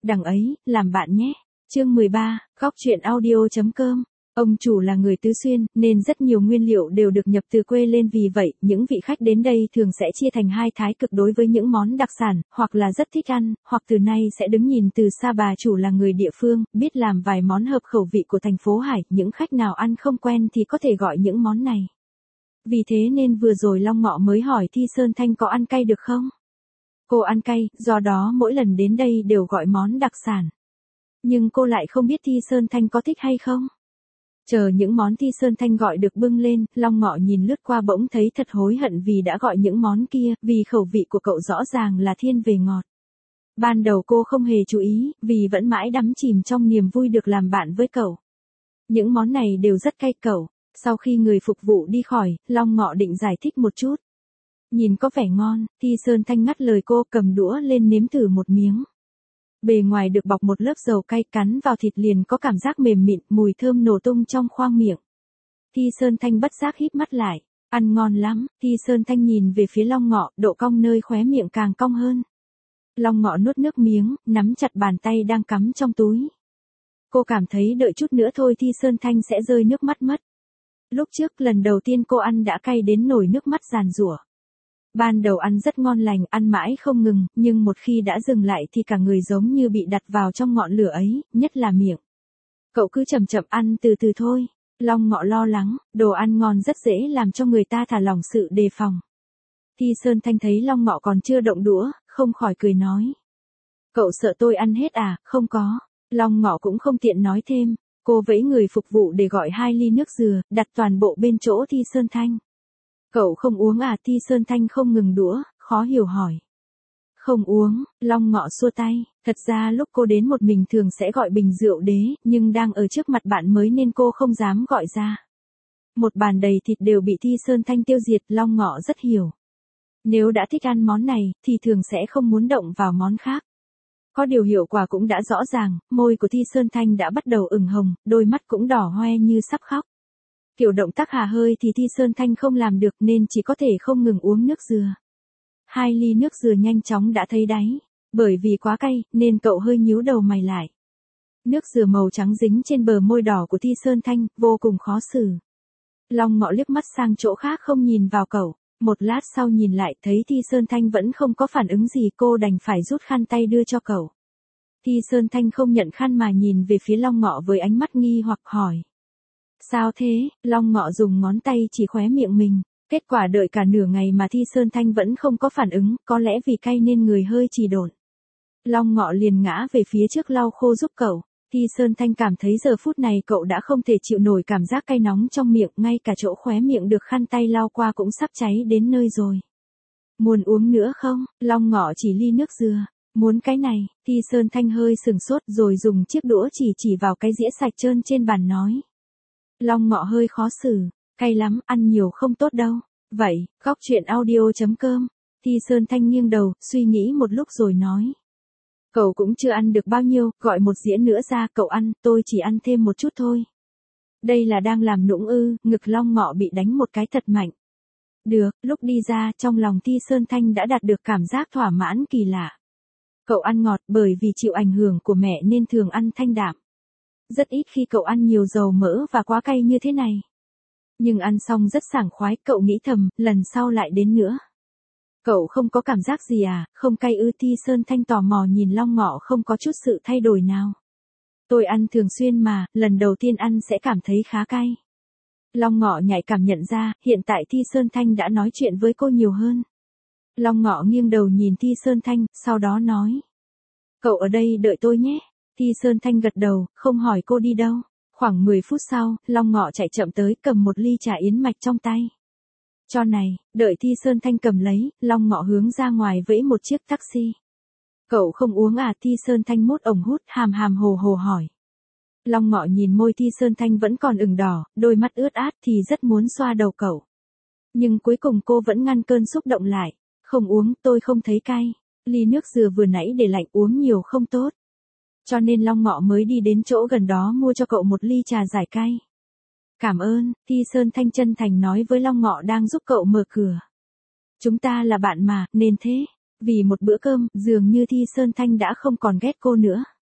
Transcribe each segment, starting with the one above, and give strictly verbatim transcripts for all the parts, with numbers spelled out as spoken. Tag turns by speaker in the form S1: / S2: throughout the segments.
S1: đằng ấy, làm bạn nhé. Chương mười ba, góc truyện audio chấm com. Ông chủ là người Tứ Xuyên, nên rất nhiều nguyên liệu đều được nhập từ quê lên, vì vậy, những vị khách đến đây thường sẽ chia thành hai thái cực đối với những món đặc sản, hoặc là rất thích ăn, hoặc từ nay sẽ đứng nhìn từ xa. Bà chủ là người địa phương, biết làm vài món hợp khẩu vị của thành phố Hải, những khách nào ăn không quen thì có thể gọi những món này. Vì thế nên vừa rồi Long Ngọ mới hỏi Thi Sơn Thanh có ăn cay được không? Cô ăn cay, do đó mỗi lần đến đây đều gọi món đặc sản. Nhưng cô lại không biết Thi Sơn Thanh có thích hay không. Chờ những món Thi Sơn Thanh gọi được bưng lên, Long Ngọ nhìn lướt qua bỗng thấy thật hối hận vì đã gọi những món kia, vì khẩu vị của cậu rõ ràng là thiên về ngọt. Ban đầu cô không hề chú ý, vì vẫn mãi đắm chìm trong niềm vui được làm bạn với cậu. Những món này đều rất cay cậu. Sau khi người phục vụ đi khỏi, Long Ngọ định giải thích một chút. Nhìn có vẻ ngon, Thi Sơn Thanh ngắt lời cô, cầm đũa lên nếm thử một miếng. Bề ngoài được bọc một lớp dầu cay, cắn vào thịt liền có cảm giác mềm mịn, mùi thơm nổ tung trong khoang miệng. Thi Sơn Thanh bất giác híp mắt lại, ăn ngon lắm. Thi Sơn Thanh nhìn về phía Long Ngọ, độ cong nơi khóe miệng càng cong hơn. Long Ngọ nuốt nước miếng, nắm chặt bàn tay đang cắm trong túi. Cô cảm thấy đợi chút nữa thôi Thi Sơn Thanh sẽ rơi nước mắt mất. Lúc trước lần đầu tiên cô ăn đã cay đến nổi nước mắt giàn giụa. Ban đầu ăn rất ngon lành, ăn mãi không ngừng, nhưng một khi đã dừng lại thì cả người giống như bị đặt vào trong ngọn lửa ấy, nhất là miệng. Cậu cứ chậm chậm ăn từ từ thôi. Long Ngọ lo lắng, đồ ăn ngon rất dễ làm cho người ta thả lỏng sự đề phòng. Thi Sơn Thanh thấy Long Ngọ còn chưa động đũa, không khỏi cười nói. Cậu sợ tôi ăn hết à? Không có. Long Ngọ cũng không tiện nói thêm. Cô vẫy người phục vụ để gọi hai ly nước dừa, đặt toàn bộ bên chỗ Thi Sơn Thanh. Cậu không uống à? Thi Sơn Thanh không ngừng đũa, khó hiểu hỏi. Không uống, Long Ngọ xua tay. Thật ra lúc cô đến một mình thường sẽ gọi bình rượu đế, nhưng đang ở trước mặt bạn mới nên cô không dám gọi ra. Một bàn đầy thịt đều bị Thi Sơn Thanh tiêu diệt, Long Ngọ rất hiểu. Nếu đã thích ăn món này, thì thường sẽ không muốn động vào món khác. Có điều hiệu quả cũng đã rõ ràng, môi của Thi Sơn Thanh đã bắt đầu ửng hồng, đôi mắt cũng đỏ hoe như sắp khóc. Kiểu động tác hà hơi thì Thi Sơn Thanh không làm được nên chỉ có thể không ngừng uống nước dừa. Hai ly nước dừa nhanh chóng đã thấy đáy. Bởi vì quá cay, nên cậu hơi nhíu đầu mày lại. Nước dừa màu trắng dính trên bờ môi đỏ của Thi Sơn Thanh, vô cùng khó xử. Long Ngọ liếc mắt sang chỗ khác không nhìn vào cậu. Một lát sau nhìn lại thấy Thi Sơn Thanh vẫn không có phản ứng gì, cô đành phải rút khăn tay đưa cho cậu. Thi Sơn Thanh không nhận khăn mà nhìn về phía Long Ngọ với ánh mắt nghi hoặc hỏi. Sao thế? Long Ngọ dùng ngón tay chỉ khóe miệng mình. Kết quả đợi cả nửa ngày mà Thi Sơn Thanh vẫn không có phản ứng, có lẽ vì cay nên người hơi trì độn. Long Ngọ liền ngã về phía trước lau khô giúp cậu. Thi Sơn Thanh cảm thấy giờ phút này cậu đã không thể chịu nổi cảm giác cay nóng trong miệng, ngay cả chỗ khóe miệng được khăn tay lau qua cũng sắp cháy đến nơi rồi. Muốn uống nữa không? Long Ngọ chỉ ly nước dừa. Muốn cái này. Thi Sơn Thanh hơi sừng sốt rồi dùng chiếc đũa chỉ chỉ vào cái dĩa sạch trơn trên bàn nói. Long Ngọ hơi khó xử. Cay lắm, ăn nhiều không tốt đâu. Vậy, góc truyện audio chấm com. Thi Sơn Thanh nghiêng đầu, suy nghĩ một lúc rồi nói. Cậu cũng chưa ăn được bao nhiêu, gọi một dĩa nữa ra, cậu ăn, tôi chỉ ăn thêm một chút thôi. Đây là đang làm nũng ư? Ngực Long Ngọ bị đánh một cái thật mạnh. Được, lúc đi ra, trong lòng Thi Sơn Thanh đã đạt được cảm giác thỏa mãn kỳ lạ. Cậu ăn ngọt bởi vì chịu ảnh hưởng của mẹ nên thường ăn thanh đạm. Rất ít khi cậu ăn nhiều dầu mỡ và quá cay như thế này. Nhưng ăn xong rất sảng khoái, cậu nghĩ thầm, lần sau lại đến nữa. Cậu không có cảm giác gì à? Không cay ư? Thi Sơn Thanh tò mò nhìn Long Ngọ không có chút sự thay đổi nào. Tôi ăn thường xuyên mà, lần đầu tiên ăn sẽ cảm thấy khá cay. Long Ngọ nhạy cảm nhận ra, hiện tại Thi Sơn Thanh đã nói chuyện với cô nhiều hơn. Long Ngọ nghiêng đầu nhìn Thi Sơn Thanh, sau đó nói. Cậu ở đây đợi tôi nhé. Thi Sơn Thanh gật đầu, không hỏi cô đi đâu. Khoảng mười phút sau, Long Ngọ chạy chậm tới cầm một ly trà yến mạch trong tay. Cho này, đợi Thi Sơn Thanh cầm lấy, Long Ngọ hướng ra ngoài vẫy một chiếc taxi. Cậu không uống à? Thi Sơn Thanh mốt ống hút, hàm hàm hồ hồ hỏi. Long Ngọ nhìn môi Thi Sơn Thanh vẫn còn ửng đỏ, đôi mắt ướt át thì rất muốn xoa đầu cậu. Nhưng cuối cùng cô vẫn ngăn cơn xúc động lại. Không uống, tôi không thấy cay. Ly nước dừa vừa nãy để lạnh uống nhiều không tốt. Cho nên Long Ngọ mới đi đến chỗ gần đó mua cho cậu một ly trà giải cay. Cảm ơn, Thi Sơn Thanh chân thành nói với Long Ngọ đang giúp cậu mở cửa. Chúng ta là bạn mà, nên thế. Vì một bữa cơm, dường như Thi Sơn Thanh đã không còn ghét cô nữa.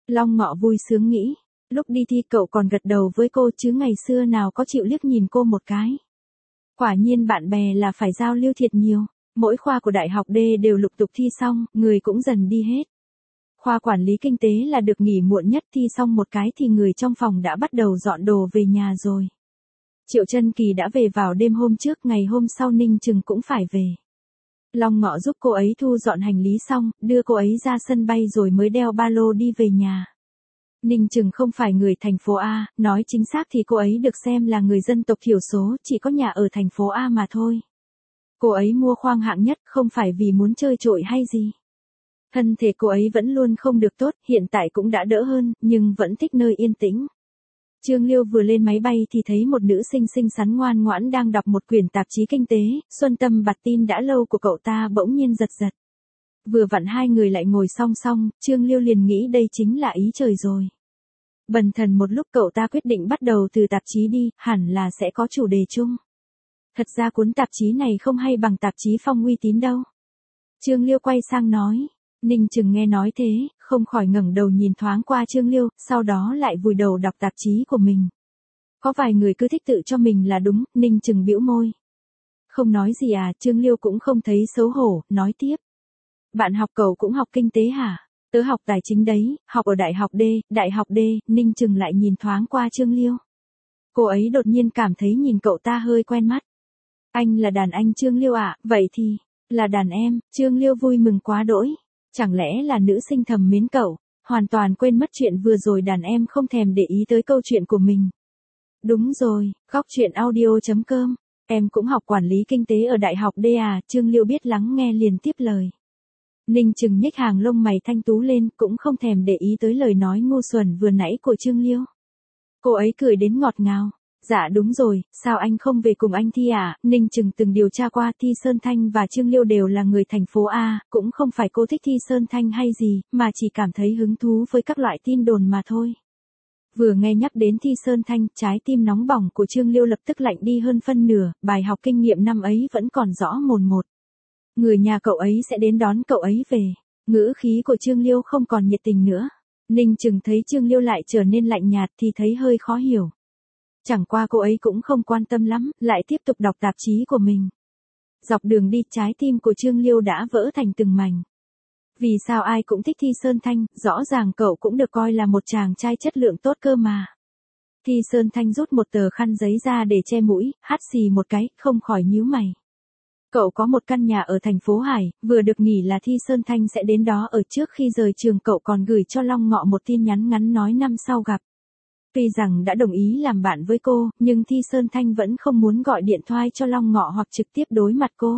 S1: Long Ngọ vui sướng nghĩ. Lúc đi thi cậu còn gật đầu với cô chứ ngày xưa nào có chịu liếc nhìn cô một cái. Quả nhiên bạn bè là phải giao lưu thiệt nhiều. Mỗi khoa của đại học D đều lục tục thi xong, người cũng dần đi hết. Khoa quản lý kinh tế là được nghỉ muộn nhất, thi xong một cái thì người trong phòng đã bắt đầu dọn đồ về nhà rồi. Triệu Chân Kỳ đã về vào đêm hôm trước, ngày hôm sau Ninh Trừng cũng phải về. Long Ngọ giúp cô ấy thu dọn hành lý xong, đưa cô ấy ra sân bay rồi mới đeo ba lô đi về nhà. Ninh Trừng không phải người thành phố A, nói chính xác thì cô ấy được xem là người dân tộc thiểu số, chỉ có nhà ở thành phố A mà thôi. Cô ấy mua khoang hạng nhất không phải vì muốn chơi trội hay gì. Thân thể cô ấy vẫn luôn không được tốt, hiện tại cũng đã đỡ hơn, nhưng vẫn thích nơi yên tĩnh. Trương Liêu vừa lên máy bay thì thấy một nữ sinh xinh xắn ngoan ngoãn đang đọc một quyển tạp chí kinh tế, Xuân Tâm bặt tin đã lâu của cậu ta bỗng nhiên giật giật. Vừa vặn hai người lại ngồi song song, Trương Liêu liền nghĩ đây chính là ý trời rồi. Bần thần một lúc cậu ta quyết định bắt đầu từ tạp chí đi, hẳn là sẽ có chủ đề chung. Thật ra cuốn tạp chí này không hay bằng tạp chí Phong uy tín đâu. Trương Liêu quay sang nói. Ninh Trừng nghe nói thế, không khỏi ngẩng đầu nhìn thoáng qua Trương Liêu, sau đó lại vùi đầu đọc tạp chí của mình. Có vài người cứ thích tự cho mình là đúng, Ninh Trừng bĩu môi. Không nói gì à, Trương Liêu cũng không thấy xấu hổ, nói tiếp. Bạn học cậu cũng học kinh tế hả? Tớ học tài chính đấy, học ở đại học D, đại học D, Ninh Trừng lại nhìn thoáng qua Trương Liêu. Cô ấy đột nhiên cảm thấy nhìn cậu ta hơi quen mắt. Anh là đàn anh Trương Liêu ạ, à? Vậy thì, là đàn em, Trương Liêu vui mừng quá đỗi. Chẳng lẽ là nữ sinh thầm mến cậu, hoàn toàn quên mất chuyện vừa rồi đàn em không thèm để ý tới câu chuyện của mình. Đúng rồi, góc chuyện audio chấm com, em cũng học quản lý kinh tế ở đại học D à, Trương Liêu biết lắng nghe liền tiếp lời. Ninh Trừng nhếch hàng lông mày thanh tú lên, cũng không thèm để ý tới lời nói ngu xuẩn vừa nãy của Trương Liêu. Cô ấy cười đến ngọt ngào. Dạ đúng rồi, sao anh không về cùng anh thi à? Ninh Trừng từng điều tra qua, Thi Sơn Thanh và Trương Liêu đều là người thành phố A, cũng không phải cô thích Thi Sơn Thanh hay gì, mà chỉ cảm thấy hứng thú với các loại tin đồn mà thôi. Vừa nghe nhắc đến Thi Sơn Thanh, trái tim nóng bỏng của Trương Liêu lập tức lạnh đi hơn phân nửa, bài học kinh nghiệm năm ấy vẫn còn rõ mồn một. Người nhà cậu ấy sẽ đến đón cậu ấy về. Ngữ khí của Trương Liêu không còn nhiệt tình nữa. Ninh Trừng thấy Trương Liêu lại trở nên lạnh nhạt thì thấy hơi khó hiểu. Chẳng qua cô ấy cũng không quan tâm lắm, lại tiếp tục đọc tạp chí của mình. Dọc đường đi, trái tim của Trương Liêu đã vỡ thành từng mảnh. Vì sao ai cũng thích Thi Sơn Thanh, rõ ràng cậu cũng được coi là một chàng trai chất lượng tốt cơ mà. Thi Sơn Thanh rút một tờ khăn giấy ra để che mũi, hắt xì một cái, không khỏi nhíu mày. Cậu có một căn nhà ở thành phố Hải, vừa được nghỉ là Thi Sơn Thanh sẽ đến đó ở, trước khi rời trường cậu còn gửi cho Long Ngọ một tin nhắn ngắn nói năm sau gặp. Tuy rằng đã đồng ý làm bạn với cô, nhưng Thi Sơn Thanh vẫn không muốn gọi điện thoại cho Long Ngọ hoặc trực tiếp đối mặt cô.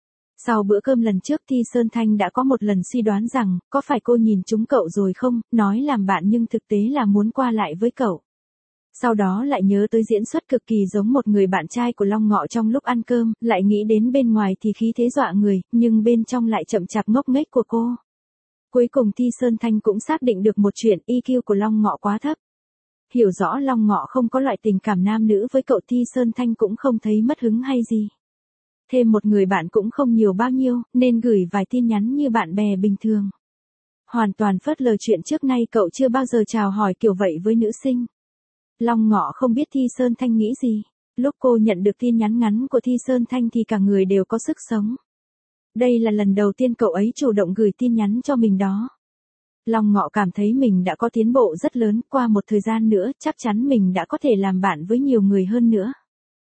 S1: Sau bữa cơm lần trước Thi Sơn Thanh đã có một lần suy đoán rằng, có phải cô nhìn trúng cậu rồi không, nói làm bạn nhưng thực tế là muốn qua lại với cậu. Sau đó lại nhớ tới diễn xuất cực kỳ giống một người bạn trai của Long Ngọ trong lúc ăn cơm, lại nghĩ đến bên ngoài thì khí thế dọa người, nhưng bên trong lại chậm chạp ngốc nghếch của cô. Cuối cùng Thi Sơn Thanh cũng xác định được một chuyện, i kiu của Long Ngọ quá thấp. Hiểu rõ Long Ngọ không có loại tình cảm nam nữ với cậu, Thi Sơn Thanh cũng không thấy mất hứng hay gì. Thêm một người bạn cũng không nhiều bao nhiêu, nên gửi vài tin nhắn như bạn bè bình thường. Hoàn toàn phớt lờ chuyện trước nay cậu chưa bao giờ chào hỏi kiểu vậy với nữ sinh. Long Ngọ không biết Thi Sơn Thanh nghĩ gì. Lúc cô nhận được tin nhắn ngắn của Thi Sơn Thanh thì cả người đều có sức sống. Đây là lần đầu tiên cậu ấy chủ động gửi tin nhắn cho mình đó. Long Ngọ cảm thấy mình đã có tiến bộ rất lớn, qua một thời gian nữa chắc chắn mình đã có thể làm bạn với nhiều người hơn nữa.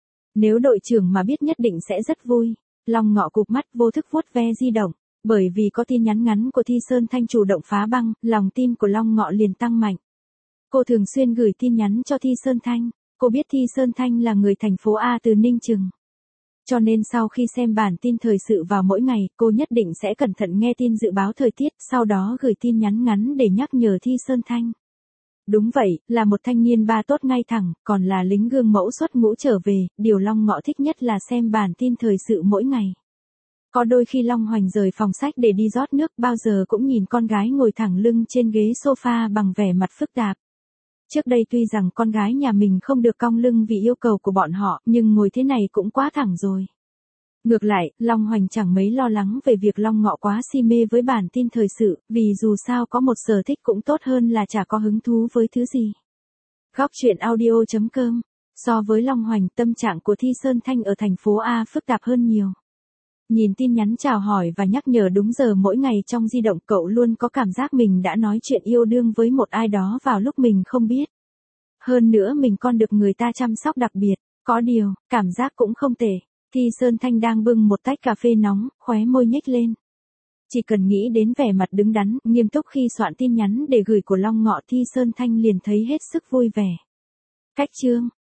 S1: Nếu đội trưởng mà biết nhất định sẽ rất vui. Long Ngọ cụp mắt vô thức vuốt ve di động, bởi vì có tin nhắn ngắn của Thi Sơn Thanh chủ động phá băng, lòng tin của Long Ngọ liền tăng mạnh. Cô thường xuyên gửi tin nhắn cho Thi Sơn Thanh, cô biết Thi Sơn Thanh là người thành phố A từ Ninh Trừng. Cho nên sau khi xem bản tin thời sự vào mỗi ngày, cô nhất định sẽ cẩn thận nghe tin dự báo thời tiết, sau đó gửi tin nhắn ngắn để nhắc nhở Thi Sơn Thanh. Đúng vậy, là một thanh niên ba tốt ngay thẳng, còn là lính gương mẫu xuất ngũ trở về, điều Long Ngọ thích nhất là xem bản tin thời sự mỗi ngày. Có đôi khi Long Hoành rời phòng sách để đi rót nước, bao giờ cũng nhìn con gái ngồi thẳng lưng trên ghế sofa bằng vẻ mặt phức tạp. Trước đây tuy rằng con gái nhà mình không được cong lưng vì yêu cầu của bọn họ, nhưng ngồi thế này cũng quá thẳng rồi. Ngược lại, Long Hoành chẳng mấy lo lắng về việc Long Ngọ quá si mê với bản tin thời sự, vì dù sao có một sở thích cũng tốt hơn là chả có hứng thú với thứ gì. Góc truyện audio chấm com. So với Long Hoành, tâm trạng của Thi Sơn Thanh ở thành phố A phức tạp hơn nhiều. Nhìn tin nhắn chào hỏi và nhắc nhở đúng giờ mỗi ngày trong di động, cậu luôn có cảm giác mình đã nói chuyện yêu đương với một ai đó vào lúc mình không biết. Hơn nữa mình còn được người ta chăm sóc đặc biệt, có điều, cảm giác cũng không tệ. Thi Sơn Thanh đang bưng một tách cà phê nóng, khóe môi nhếch lên. Chỉ cần nghĩ đến vẻ mặt đứng đắn, nghiêm túc khi soạn tin nhắn để gửi của Long Ngọ, Thi Sơn Thanh liền thấy hết sức vui vẻ. Cách chương